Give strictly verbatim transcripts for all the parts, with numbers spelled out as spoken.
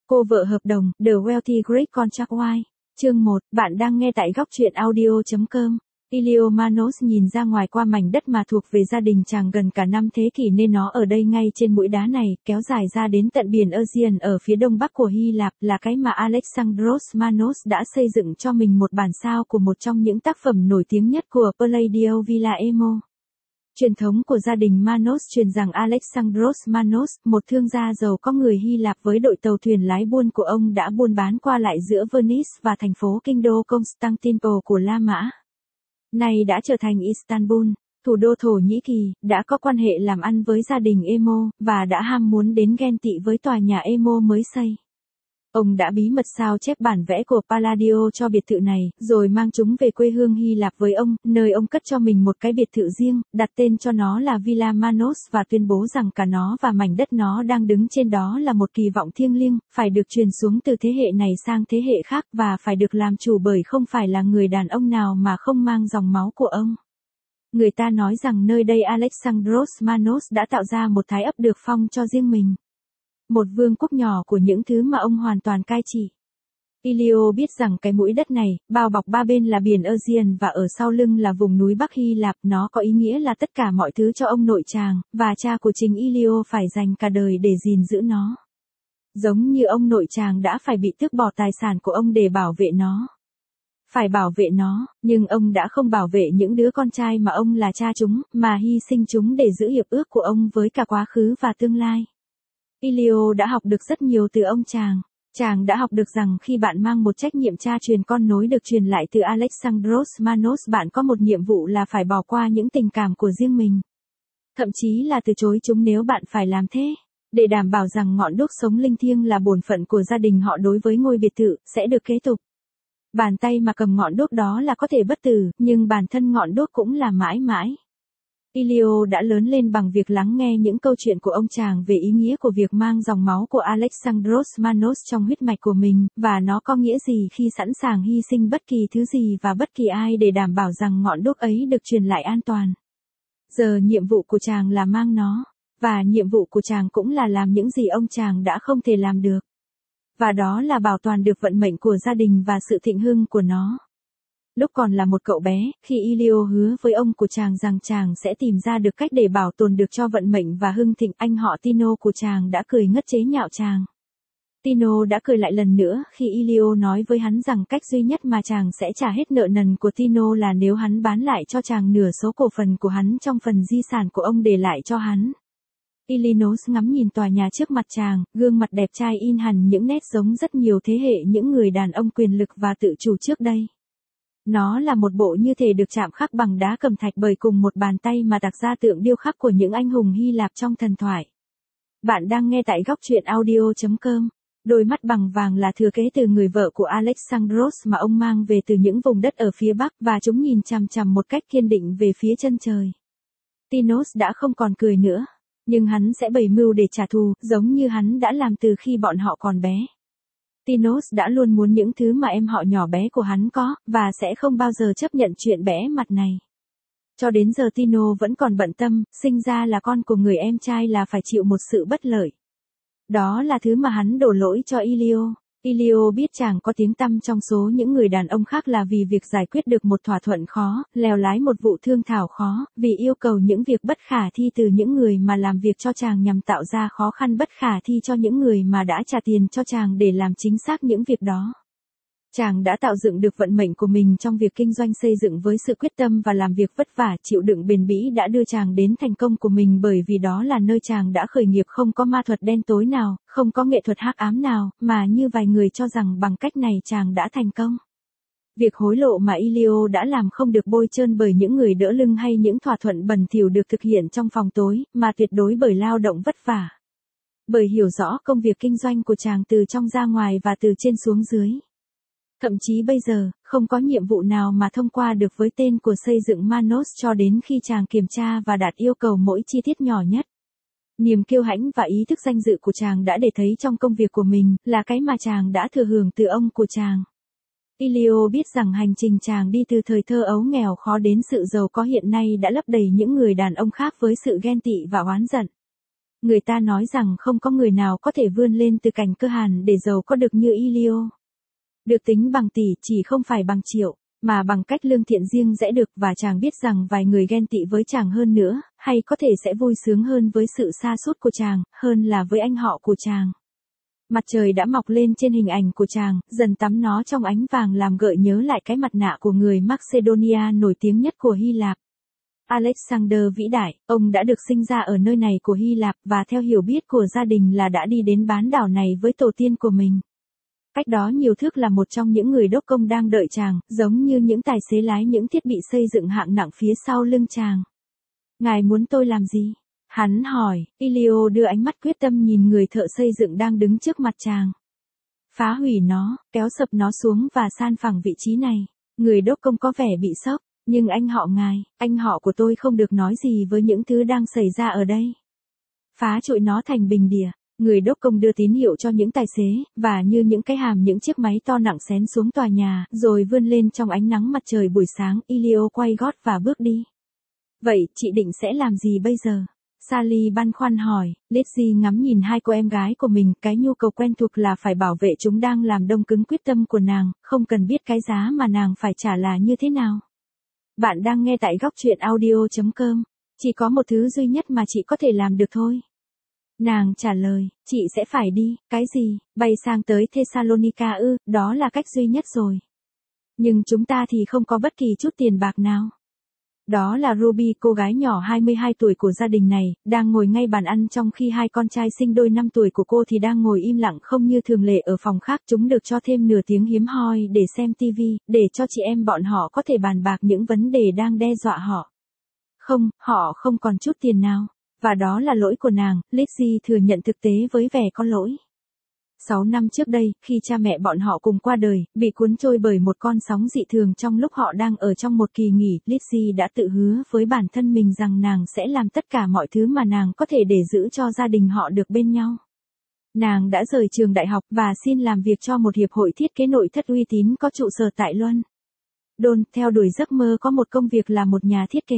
Cô vợ hợp đồng, The Wealthy Great Contract Wife. Chương một, bạn đang nghe tại góc truyện audio chấm com. Iliyomanos nhìn ra ngoài qua mảnh đất mà thuộc về gia đình chàng gần cả năm thế kỷ nên nó ở đây ngay trên mũi đá này, kéo dài ra đến tận biển Aegean ở phía đông bắc của Hy Lạp, là cái mà Alexandros Manos đã xây dựng cho mình một bản sao của một trong những tác phẩm nổi tiếng nhất của Palladio Villaemo. Truyền thống của gia đình Manos truyền rằng Alexandros Manos, một thương gia giàu có người Hy Lạp với đội tàu thuyền lái buôn của ông đã buôn bán qua lại giữa Venice và thành phố kinh đô Constantinople của La Mã. Nay đã trở thành Istanbul, thủ đô Thổ Nhĩ Kỳ, đã có quan hệ làm ăn với gia đình Emo, và đã ham muốn đến ghen tị với tòa nhà Emo mới xây. Ông đã bí mật sao chép bản vẽ của Palladio cho biệt thự này, rồi mang chúng về quê hương Hy Lạp với ông, nơi ông cất cho mình một cái biệt thự riêng, đặt tên cho nó là Villa Manos và tuyên bố rằng cả nó và mảnh đất nó đang đứng trên đó là một kỳ vọng thiêng liêng, phải được truyền xuống từ thế hệ này sang thế hệ khác và phải được làm chủ bởi không phải là người đàn ông nào mà không mang dòng máu của ông. Người ta nói rằng nơi đây Alexandros Manos đã tạo ra một thái ấp được phong cho riêng mình. Một vương quốc nhỏ của những thứ mà ông hoàn toàn cai trị. Ilio biết rằng cái mũi đất này, bao bọc ba bên là biển Aegean và ở sau lưng là vùng núi Bắc Hy Lạp, nó có ý nghĩa là tất cả mọi thứ cho ông nội chàng, và cha của chính Ilio phải dành cả đời để gìn giữ nó. Giống như ông nội chàng đã phải bị tước bỏ tài sản của ông để bảo vệ nó. Phải bảo vệ nó, nhưng ông đã không bảo vệ những đứa con trai mà ông là cha chúng, mà hy sinh chúng để giữ hiệp ước của ông với cả quá khứ và tương lai. Ilio đã học được rất nhiều từ ông chàng. Chàng đã học được rằng khi bạn mang một trách nhiệm cha truyền con nối được truyền lại từ Alexandros Manos, bạn có một nhiệm vụ là phải bỏ qua những tình cảm của riêng mình. Thậm chí là từ chối chúng nếu bạn phải làm thế. Để đảm bảo rằng ngọn đuốc sống linh thiêng là bổn phận của gia đình họ đối với ngôi biệt thự, sẽ được kế tục. Bàn tay mà cầm ngọn đuốc đó là có thể bất tử, nhưng bản thân ngọn đuốc cũng là mãi mãi. Ilio đã lớn lên bằng việc lắng nghe những câu chuyện của ông chàng về ý nghĩa của việc mang dòng máu của Alexandros Manos trong huyết mạch của mình, và nó có nghĩa gì khi sẵn sàng hy sinh bất kỳ thứ gì và bất kỳ ai để đảm bảo rằng ngọn đuốc ấy được truyền lại an toàn. Giờ nhiệm vụ của chàng là mang nó, và nhiệm vụ của chàng cũng là làm những gì ông chàng đã không thể làm được. Và đó là bảo toàn được vận mệnh của gia đình và sự thịnh hưng của nó. Lúc còn là một cậu bé, khi Ilio hứa với ông của chàng rằng chàng sẽ tìm ra được cách để bảo tồn được cho vận mệnh và hưng thịnh, anh họ Tino của chàng đã cười ngất chế nhạo chàng. Tino đã cười lại lần nữa khi Ilio nói với hắn rằng cách duy nhất mà chàng sẽ trả hết nợ nần của Tino là nếu hắn bán lại cho chàng nửa số cổ phần của hắn trong phần di sản của ông để lại cho hắn. Ilinos ngắm nhìn tòa nhà trước mặt chàng, gương mặt đẹp trai in hẳn những nét giống rất nhiều thế hệ những người đàn ông quyền lực và tự chủ trước đây. Nó là một bộ như thể được chạm khắc bằng đá cẩm thạch bởi cùng một bàn tay mà tạc ra tượng điêu khắc của những anh hùng Hy Lạp trong thần thoại. Bạn đang nghe tại góc truyện audio chấm com. Đôi mắt bằng vàng là thừa kế từ người vợ của Alexandros mà ông mang về từ những vùng đất ở phía Bắc, và chúng nhìn chằm chằm một cách kiên định về phía chân trời. Tinos đã không còn cười nữa, nhưng hắn sẽ bày mưu để trả thù, giống như hắn đã làm từ khi bọn họ còn bé. Tinos đã luôn muốn những thứ mà em họ nhỏ bé của hắn có, và sẽ không bao giờ chấp nhận chuyện bẽ mặt này. Cho đến giờ Tino vẫn còn bận tâm, sinh ra là con của người em trai là phải chịu một sự bất lợi. Đó là thứ mà hắn đổ lỗi cho Ilio. Ilio biết chàng có tiếng tăm trong số những người đàn ông khác là vì việc giải quyết được một thỏa thuận khó, lèo lái một vụ thương thảo khó, vì yêu cầu những việc bất khả thi từ những người mà làm việc cho chàng nhằm tạo ra khó khăn bất khả thi cho những người mà đã trả tiền cho chàng để làm chính xác những việc đó. Chàng đã tạo dựng được vận mệnh của mình trong việc kinh doanh xây dựng với sự quyết tâm và làm việc vất vả, chịu đựng bền bỉ đã đưa chàng đến thành công của mình, bởi vì đó là nơi chàng đã khởi nghiệp, không có ma thuật đen tối nào, không có nghệ thuật hắc ám nào, mà như vài người cho rằng bằng cách này chàng đã thành công. Việc hối lộ mà Ilio đã làm không được bôi trơn bởi những người đỡ lưng hay những thỏa thuận bẩn thỉu được thực hiện trong phòng tối, mà tuyệt đối bởi lao động vất vả. Bởi hiểu rõ công việc kinh doanh của chàng từ trong ra ngoài và từ trên xuống dưới. Thậm chí bây giờ, không có nhiệm vụ nào mà thông qua được với tên của xây dựng Manos cho đến khi chàng kiểm tra và đạt yêu cầu mỗi chi tiết nhỏ nhất. Niềm kiêu hãnh và ý thức danh dự của chàng đã để thấy trong công việc của mình, là cái mà chàng đã thừa hưởng từ ông của chàng. Ilio biết rằng hành trình chàng đi từ thời thơ ấu nghèo khó đến sự giàu có hiện nay đã lấp đầy những người đàn ông khác với sự ghen tị và oán giận. Người ta nói rằng không có người nào có thể vươn lên từ cảnh cơ hàn để giàu có được như Elio. Được tính bằng tỷ chỉ không phải bằng triệu, mà bằng cách lương thiện riêng rẽ được, và chàng biết rằng vài người ghen tị với chàng hơn nữa, hay có thể sẽ vui sướng hơn với sự sa sút của chàng, hơn là với anh họ của chàng. Mặt trời đã mọc lên trên hình ảnh của chàng, dần tắm nó trong ánh vàng làm gợi nhớ lại cái mặt nạ của người Macedonia nổi tiếng nhất của Hy Lạp. Alexander vĩ đại, ông đã được sinh ra ở nơi này của Hy Lạp và theo hiểu biết của gia đình là đã đi đến bán đảo này với tổ tiên của mình. Cách đó nhiều thước là một trong những người đốc công đang đợi chàng, giống như những tài xế lái những thiết bị xây dựng hạng nặng phía sau lưng chàng. Ngài muốn tôi làm gì? Hắn hỏi. Elio đưa ánh mắt quyết tâm nhìn người thợ xây dựng đang đứng trước mặt chàng. Phá hủy nó, kéo sập nó xuống và san phẳng vị trí này. Người đốc công có vẻ bị sốc. Nhưng anh họ ngài, anh họ của tôi không được nói gì với những thứ đang xảy ra ở đây. Phá trụi nó thành bình địa. Người đốc công đưa tín hiệu cho những tài xế, và như những cái hàm những chiếc máy to nặng xén xuống tòa nhà, rồi vươn lên trong ánh nắng mặt trời buổi sáng. Elio quay gót và bước đi. Vậy, chị định sẽ làm gì bây giờ? Sally băn khoăn hỏi. Lizzie ngắm nhìn hai cô em gái của mình, cái nhu cầu quen thuộc là phải bảo vệ chúng đang làm đông cứng quyết tâm của nàng, không cần biết cái giá mà nàng phải trả là như thế nào. Bạn đang nghe tại góc truyện audio chấm com. Chỉ có một thứ duy nhất mà chị có thể làm được thôi. Nàng trả lời, chị sẽ phải đi. Cái gì? Bay sang tới Thessalonica ư? Đó là cách duy nhất rồi. Nhưng chúng ta thì không có bất kỳ chút tiền bạc nào. Đó là Ruby, cô gái nhỏ hai mươi hai tuổi của gia đình này, đang ngồi ngay bàn ăn trong khi hai con trai sinh đôi năm tuổi của cô thì đang ngồi im lặng không như thường lệ ở phòng khác. Chúng được cho thêm nửa tiếng hiếm hoi để xem tivi, để cho chị em bọn họ có thể bàn bạc những vấn đề đang đe dọa họ. Không, họ không còn chút tiền nào. Và đó là lỗi của nàng, Lizzie thừa nhận thực tế với vẻ có lỗi. Sáu năm trước đây, khi cha mẹ bọn họ cùng qua đời, bị cuốn trôi bởi một con sóng dị thường trong lúc họ đang ở trong một kỳ nghỉ, Lizzie đã tự hứa với bản thân mình rằng nàng sẽ làm tất cả mọi thứ mà nàng có thể để giữ cho gia đình họ được bên nhau. Nàng đã rời trường đại học và xin làm việc cho một hiệp hội thiết kế nội thất uy tín có trụ sở tại Luân Đôn, theo đuổi giấc mơ có một công việc là một nhà thiết kế.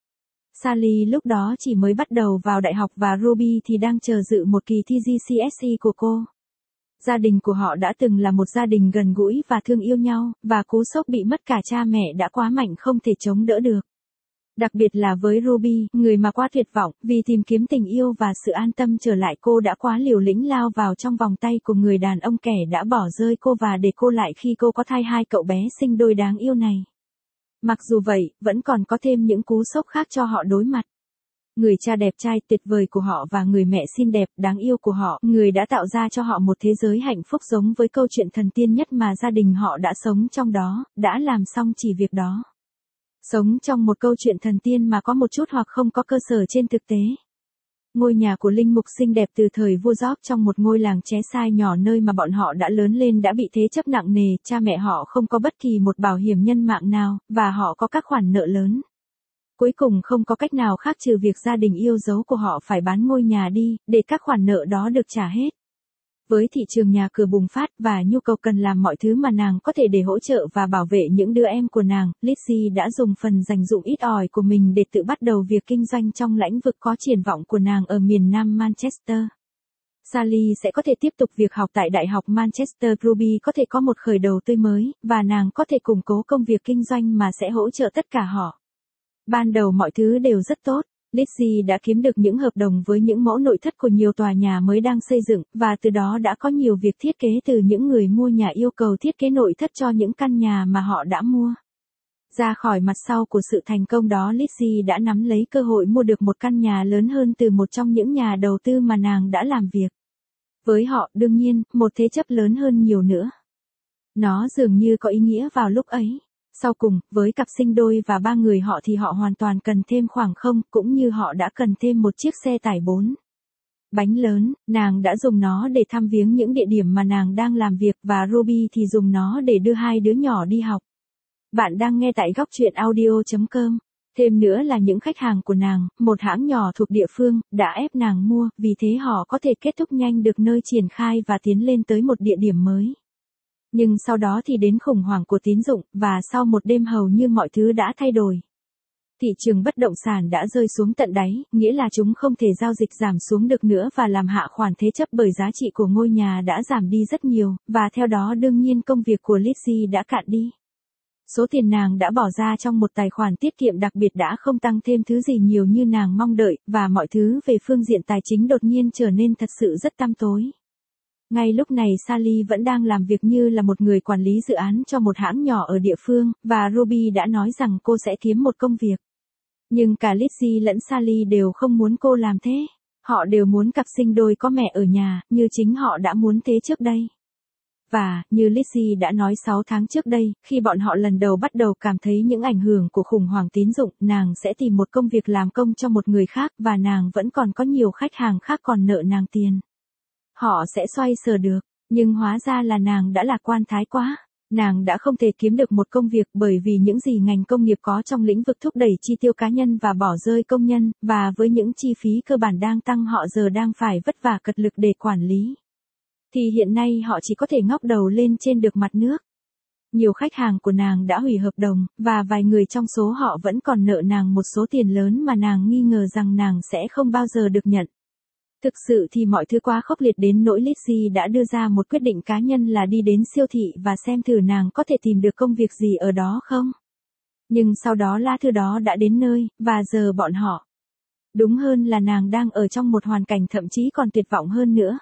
Sally lúc đó chỉ mới bắt đầu vào đại học và Ruby thì đang chờ dự một kỳ thi giê xê ét e của cô. Gia đình của họ đã từng là một gia đình gần gũi và thương yêu nhau, và cú sốc bị mất cả cha mẹ đã quá mạnh không thể chống đỡ được. Đặc biệt là với Ruby, người mà quá tuyệt vọng, vì tìm kiếm tình yêu và sự an tâm trở lại, cô đã quá liều lĩnh lao vào trong vòng tay của người đàn ông kẻ đã bỏ rơi cô và để cô lại khi cô có thai hai cậu bé sinh đôi đáng yêu này. Mặc dù vậy, vẫn còn có thêm những cú sốc khác cho họ đối mặt. Người cha đẹp trai tuyệt vời của họ và người mẹ xinh đẹp đáng yêu của họ, người đã tạo ra cho họ một thế giới hạnh phúc giống với câu chuyện thần tiên nhất mà gia đình họ đã sống trong đó, đã làm xong chỉ việc đó. Sống trong một câu chuyện thần tiên mà có một chút hoặc không có cơ sở trên thực tế. Ngôi nhà của linh mục xinh đẹp từ thời vua George trong một ngôi làng ché sai nhỏ nơi mà bọn họ đã lớn lên đã bị thế chấp nặng nề, cha mẹ họ không có bất kỳ một bảo hiểm nhân mạng nào, và họ có các khoản nợ lớn. Cuối cùng không có cách nào khác trừ việc gia đình yêu dấu của họ phải bán ngôi nhà đi, để các khoản nợ đó được trả hết. Với thị trường nhà cửa bùng phát và nhu cầu cần làm mọi thứ mà nàng có thể để hỗ trợ và bảo vệ những đứa em của nàng, Lizzie đã dùng phần dành dụm ít ỏi của mình để tự bắt đầu việc kinh doanh trong lĩnh vực có triển vọng của nàng ở miền nam Manchester. Sally sẽ có thể tiếp tục việc học tại Đại học Manchester. Ruby có thể có một khởi đầu tươi mới, và nàng có thể củng cố công việc kinh doanh mà sẽ hỗ trợ tất cả họ. Ban đầu mọi thứ đều rất tốt. Lizzie đã kiếm được những hợp đồng với những mẫu nội thất của nhiều tòa nhà mới đang xây dựng, và từ đó đã có nhiều việc thiết kế từ những người mua nhà yêu cầu thiết kế nội thất cho những căn nhà mà họ đã mua. Ra khỏi mặt sau của sự thành công đó, Lizzie đã nắm lấy cơ hội mua được một căn nhà lớn hơn từ một trong những nhà đầu tư mà nàng đã làm việc. Với họ, đương nhiên, một thế chấp lớn hơn nhiều nữa. Nó dường như có ý nghĩa vào lúc ấy. Sau cùng, với cặp sinh đôi và ba người họ thì họ hoàn toàn cần thêm khoảng không, cũng như họ đã cần thêm một chiếc xe tải bốn bánh lớn. Nàng đã dùng nó để thăm viếng những địa điểm mà nàng đang làm việc, và Ruby thì dùng nó để đưa hai đứa nhỏ đi học. Bạn đang nghe tại góc truyện audio chấm com. Thêm nữa là những khách hàng của nàng, một hãng nhỏ thuộc địa phương, đã ép nàng mua, vì thế họ có thể kết thúc nhanh được nơi triển khai và tiến lên tới một địa điểm mới. Nhưng sau đó thì đến khủng hoảng của tín dụng, và sau một đêm hầu như mọi thứ đã thay đổi. Thị trường bất động sản đã rơi xuống tận đáy, nghĩa là chúng không thể giao dịch giảm xuống được nữa và làm hạ khoản thế chấp bởi giá trị của ngôi nhà đã giảm đi rất nhiều, và theo đó đương nhiên công việc của Lizzie đã cạn đi. Số tiền nàng đã bỏ ra trong một tài khoản tiết kiệm đặc biệt đã không tăng thêm thứ gì nhiều như nàng mong đợi, và mọi thứ về phương diện tài chính đột nhiên trở nên thật sự rất tăm tối. Ngay lúc này Sally vẫn đang làm việc như là một người quản lý dự án cho một hãng nhỏ ở địa phương, và Ruby đã nói rằng cô sẽ kiếm một công việc. Nhưng cả Lizzie lẫn Sally đều không muốn cô làm thế. Họ đều muốn cặp sinh đôi có mẹ ở nhà, như chính họ đã muốn thế trước đây. Và, như Lizzie đã nói sáu tháng trước đây, khi bọn họ lần đầu bắt đầu cảm thấy những ảnh hưởng của khủng hoảng tín dụng, nàng sẽ tìm một công việc làm công cho một người khác, và nàng vẫn còn có nhiều khách hàng khác còn nợ nàng tiền. Họ sẽ xoay sở được, nhưng hóa ra là nàng đã lạc quan thái quá. Nàng đã không thể kiếm được một công việc bởi vì những gì ngành công nghiệp có trong lĩnh vực thúc đẩy chi tiêu cá nhân và bỏ rơi công nhân, và với những chi phí cơ bản đang tăng họ giờ đang phải vất vả cật lực để quản lý. Thì hiện nay họ chỉ có thể ngóc đầu lên trên được mặt nước. Nhiều khách hàng của nàng đã hủy hợp đồng, và vài người trong số họ vẫn còn nợ nàng một số tiền lớn mà nàng nghi ngờ rằng nàng sẽ không bao giờ được nhận. Thực sự thì mọi thứ quá khốc liệt đến nỗi Lizzie đã đưa ra một quyết định cá nhân là đi đến siêu thị và xem thử nàng có thể tìm được công việc gì ở đó không. Nhưng sau đó lá thư đó đã đến nơi, và giờ bọn họ. Đúng hơn là nàng đang ở trong một hoàn cảnh thậm chí còn tuyệt vọng hơn nữa.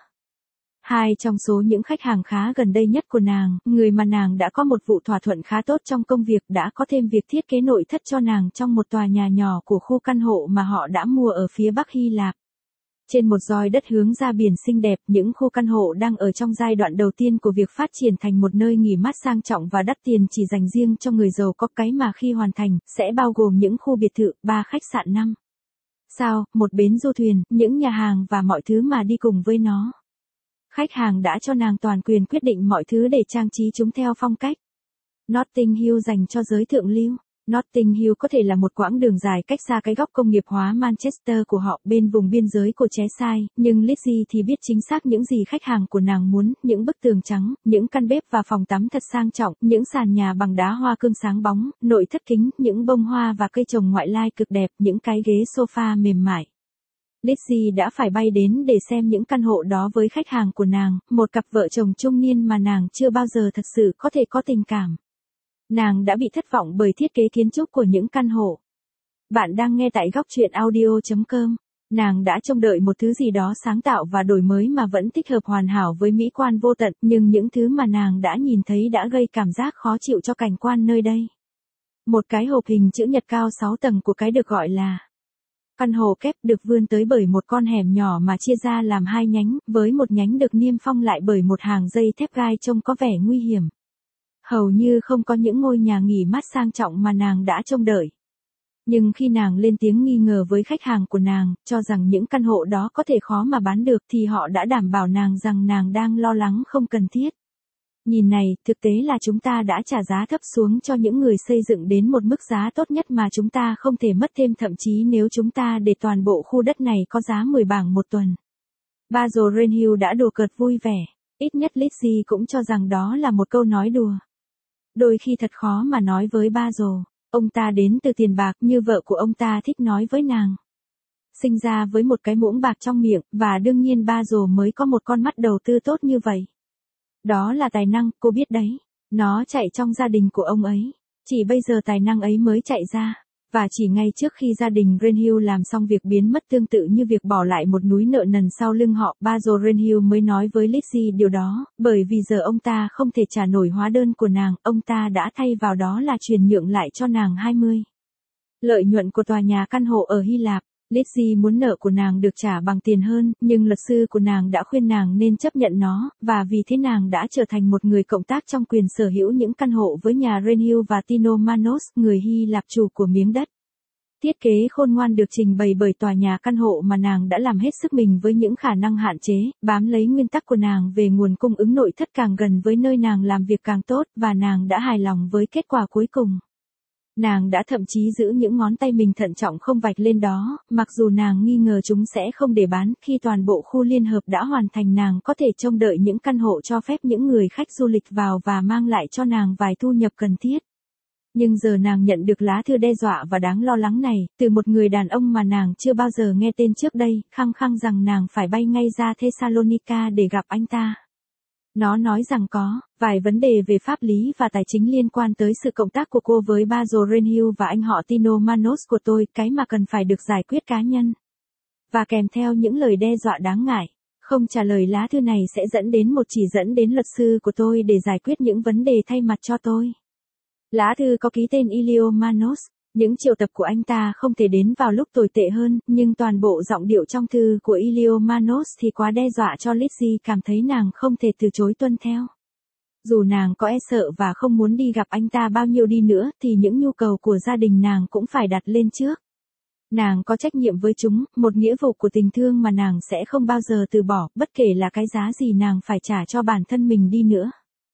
Hai trong số những khách hàng khá gần đây nhất của nàng, người mà nàng đã có một vụ thỏa thuận khá tốt trong công việc đã có thêm việc thiết kế nội thất cho nàng trong một tòa nhà nhỏ của khu căn hộ mà họ đã mua ở phía Bắc Hy Lạp. Trên một roi đất hướng ra biển xinh đẹp, những khu căn hộ đang ở trong giai đoạn đầu tiên của việc phát triển thành một nơi nghỉ mát sang trọng và đắt tiền chỉ dành riêng cho người giàu có cái mà khi hoàn thành, sẽ bao gồm những khu biệt thự, ba khách sạn năm sao, một bến du thuyền, những nhà hàng và mọi thứ mà đi cùng với nó. Khách hàng đã cho nàng toàn quyền quyết định mọi thứ để trang trí chúng theo phong cách Notting Hill dành cho giới thượng lưu. Notting Hill có thể là một quãng đường dài cách xa cái góc công nghiệp hóa Manchester của họ bên vùng biên giới của Cheshire, nhưng Lizzie thì biết chính xác những gì khách hàng của nàng muốn, những bức tường trắng, những căn bếp và phòng tắm thật sang trọng, những sàn nhà bằng đá hoa cương sáng bóng, nội thất kính, những bông hoa và cây trồng ngoại lai cực đẹp, những cái ghế sofa mềm mại. Lizzie đã phải bay đến để xem những căn hộ đó với khách hàng của nàng, một cặp vợ chồng trung niên mà nàng chưa bao giờ thật sự có thể có tình cảm. Nàng đã bị thất vọng bởi thiết kế kiến trúc của những căn hộ. Bạn đang nghe tại góc truyện audio chấm com. Nàng đã trông đợi một thứ gì đó sáng tạo và đổi mới mà vẫn thích hợp hoàn hảo với mỹ quan vô tận, nhưng những thứ mà nàng đã nhìn thấy đã gây cảm giác khó chịu cho cảnh quan nơi đây. Một cái hộp hình chữ nhật cao sáu tầng của cái được gọi là căn hộ kép được vươn tới bởi một con hẻm nhỏ mà chia ra làm hai nhánh, với một nhánh được niêm phong lại bởi một hàng dây thép gai trông có vẻ nguy hiểm. Hầu như không có những ngôi nhà nghỉ mát sang trọng mà nàng đã trông đợi. Nhưng khi nàng lên tiếng nghi ngờ với khách hàng của nàng, cho rằng những căn hộ đó có thể khó mà bán được thì họ đã đảm bảo nàng rằng nàng đang lo lắng không cần thiết. Nhìn này, thực tế là chúng ta đã trả giá thấp xuống cho những người xây dựng đến một mức giá tốt nhất mà chúng ta không thể mất thêm, thậm chí nếu chúng ta để toàn bộ khu đất này có giá mười bảng một tuần. Basil Renhill đã đùa cợt vui vẻ. Ít nhất Lizzie cũng cho rằng đó là một câu nói đùa. Đôi khi thật khó mà nói với Basil. Ông ta đến từ tiền bạc, như vợ của ông ta thích nói với nàng. Sinh ra với một cái muỗng bạc trong miệng, và đương nhiên Basil mới có một con mắt đầu tư tốt như vậy. Đó là tài năng, cô biết đấy. Nó chạy trong gia đình của ông ấy. Chỉ bây giờ tài năng ấy mới chạy ra. Và chỉ ngay trước khi gia đình Renhill làm xong việc biến mất tương tự như việc bỏ lại một núi nợ nần sau lưng họ, Basil Renhill mới nói với Lizzie điều đó, bởi vì giờ ông ta không thể trả nổi hóa đơn của nàng, ông ta đã thay vào đó là chuyển nhượng lại cho nàng hai mươi lợi nhuận của tòa nhà căn hộ ở Hy Lạp. Lizzie muốn nợ của nàng được trả bằng tiền hơn, nhưng luật sư của nàng đã khuyên nàng nên chấp nhận nó, và vì thế nàng đã trở thành một người cộng tác trong quyền sở hữu những căn hộ với nhà Renhill và Tino Manos, người Hy Lạp chủ của miếng đất. Thiết kế khôn ngoan được trình bày bởi tòa nhà căn hộ mà nàng đã làm hết sức mình với những khả năng hạn chế, bám lấy nguyên tắc của nàng về nguồn cung ứng nội thất càng gần với nơi nàng làm việc càng tốt, và nàng đã hài lòng với kết quả cuối cùng. Nàng đã thậm chí giữ những ngón tay mình thận trọng không vạch lên đó, mặc dù nàng nghi ngờ chúng sẽ không để bán. Khi toàn bộ khu liên hợp đã hoàn thành, nàng có thể trông đợi những căn hộ cho phép những người khách du lịch vào và mang lại cho nàng vài thu nhập cần thiết. Nhưng giờ nàng nhận được lá thư đe dọa và đáng lo lắng này, từ một người đàn ông mà nàng chưa bao giờ nghe tên trước đây, khăng khăng rằng nàng phải bay ngay ra Thessalonica để gặp anh ta. Nó nói rằng có vài vấn đề về pháp lý và tài chính liên quan tới sự cộng tác của cô với ba Renhill và anh họ Tino Manos của tôi, cái mà cần phải được giải quyết cá nhân. Và kèm theo những lời đe dọa đáng ngại. Không trả lời lá thư này sẽ dẫn đến một chỉ dẫn đến luật sư của tôi để giải quyết những vấn đề thay mặt cho tôi. Lá thư có ký tên Elio Manos. Những triệu tập của anh ta không thể đến vào lúc tồi tệ hơn, nhưng toàn bộ giọng điệu trong thư của Elio Manos thì quá đe dọa cho Lizzie cảm thấy nàng không thể từ chối tuân theo. Dù nàng có e sợ và không muốn đi gặp anh ta bao nhiêu đi nữa thì những nhu cầu của gia đình nàng cũng phải đặt lên trước. Nàng có trách nhiệm với chúng, một nghĩa vụ của tình thương mà nàng sẽ không bao giờ từ bỏ, bất kể là cái giá gì nàng phải trả cho bản thân mình đi nữa.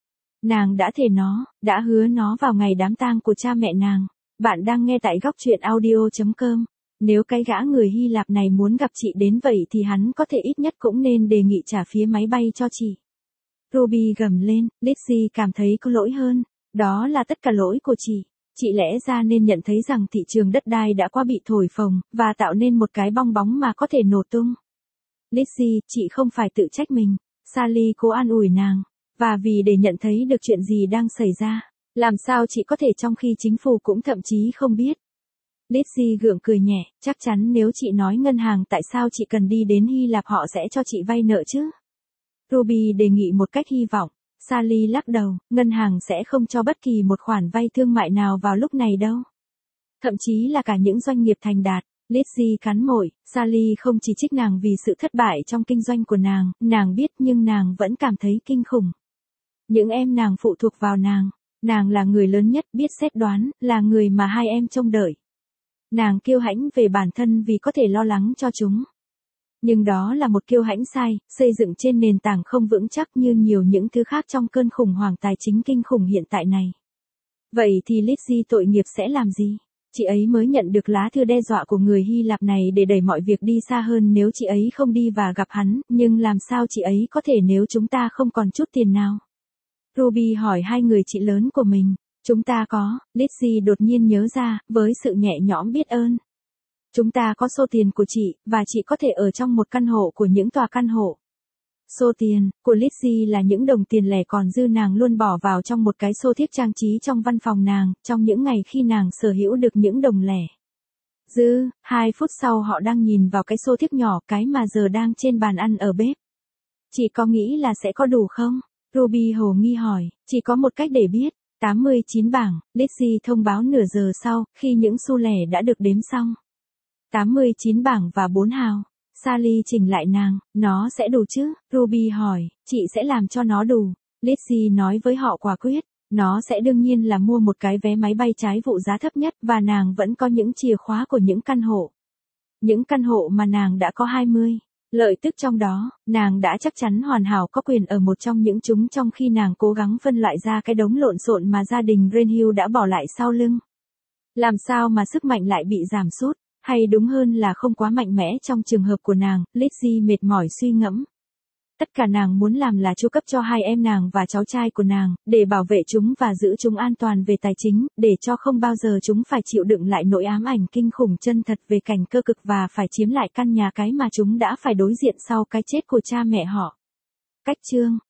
Nàng đã thề nó, đã hứa nó vào ngày đám tang của cha mẹ nàng. Bạn đang nghe tại góc truyện audio chấm com. Nếu cái gã người Hy Lạp này muốn gặp chị đến vậy thì hắn có thể ít nhất cũng nên đề nghị trả phí máy bay cho chị. Ruby gầm lên, Lizzie cảm thấy có lỗi hơn. Đó là tất cả lỗi của chị. Chị lẽ ra nên nhận thấy rằng thị trường đất đai đã qua bị thổi phồng, và tạo nên một cái bong bóng mà có thể nổ tung. Lizzie, chị không phải tự trách mình. Sally cố an ủi nàng. Và vì để nhận thấy được chuyện gì đang xảy ra. Làm sao chị có thể trong khi chính phủ cũng thậm chí không biết. Lizzie gượng cười nhẹ, chắc chắn nếu chị nói ngân hàng tại sao chị cần đi đến Hy Lạp họ sẽ cho chị vay nợ chứ. Ruby đề nghị một cách hy vọng. Sally lắc đầu, ngân hàng sẽ không cho bất kỳ một khoản vay thương mại nào vào lúc này đâu. Thậm chí là cả những doanh nghiệp thành đạt. Lizzie cắn môi, Sally không chỉ trích nàng vì sự thất bại trong kinh doanh của nàng, nàng biết nhưng nàng vẫn cảm thấy kinh khủng. Những em nàng phụ thuộc vào nàng. Nàng là người lớn nhất, biết xét đoán, là người mà hai em trông đợi. Nàng kiêu hãnh về bản thân vì có thể lo lắng cho chúng. Nhưng đó là một kiêu hãnh sai, xây dựng trên nền tảng không vững chắc như nhiều những thứ khác trong cơn khủng hoảng tài chính kinh khủng hiện tại này. Vậy thì Lizzie tội nghiệp sẽ làm gì? Chị ấy mới nhận được lá thư đe dọa của người Hy Lạp này để đẩy mọi việc đi xa hơn nếu chị ấy không đi và gặp hắn, nhưng làm sao chị ấy có thể nếu chúng ta không còn chút tiền nào? Ruby hỏi hai người chị lớn của mình. Chúng ta có, Lizzie đột nhiên nhớ ra, với sự nhẹ nhõm biết ơn. Chúng ta có số tiền của chị, và chị có thể ở trong một căn hộ của những tòa căn hộ. Số tiền của Lizzie là những đồng tiền lẻ còn dư nàng luôn bỏ vào trong một cái xô thiếc trang trí trong văn phòng nàng, trong những ngày khi nàng sở hữu được những đồng lẻ. Dư, hai phút sau họ đang nhìn vào cái xô thiếc nhỏ cái mà giờ đang trên bàn ăn ở bếp. Chị có nghĩ là sẽ có đủ không? Ruby hồ nghi hỏi, chỉ có một cách để biết. tám mươi chín bảng, Lizzie thông báo nửa giờ sau, khi những xu lẻ đã được đếm xong. tám mươi chín bảng và bốn hào. Sally chỉnh lại nàng, nó sẽ đủ chứ? Ruby hỏi, chị sẽ làm cho nó đủ. Lizzie nói với họ quả quyết, nó sẽ đương nhiên là mua một cái vé máy bay trái vụ giá thấp nhất và nàng vẫn có những chìa khóa của những căn hộ. Những căn hộ mà nàng đã có hai mươi. Lợi tức trong đó, nàng đã chắc chắn hoàn hảo có quyền ở một trong những chúng trong khi nàng cố gắng phân loại ra cái đống lộn xộn mà gia đình Renhill đã bỏ lại sau lưng. Làm sao mà sức mạnh lại bị giảm sút, hay đúng hơn là không quá mạnh mẽ trong trường hợp của nàng, Lizzie mệt mỏi suy ngẫm. Tất cả nàng muốn làm là chu cấp cho hai em nàng và cháu trai của nàng, để bảo vệ chúng và giữ chúng an toàn về tài chính, để cho không bao giờ chúng phải chịu đựng lại nỗi ám ảnh kinh khủng chân thật về cảnh cơ cực và phải chiếm lại căn nhà cái mà chúng đã phải đối diện sau cái chết của cha mẹ họ. Cách chương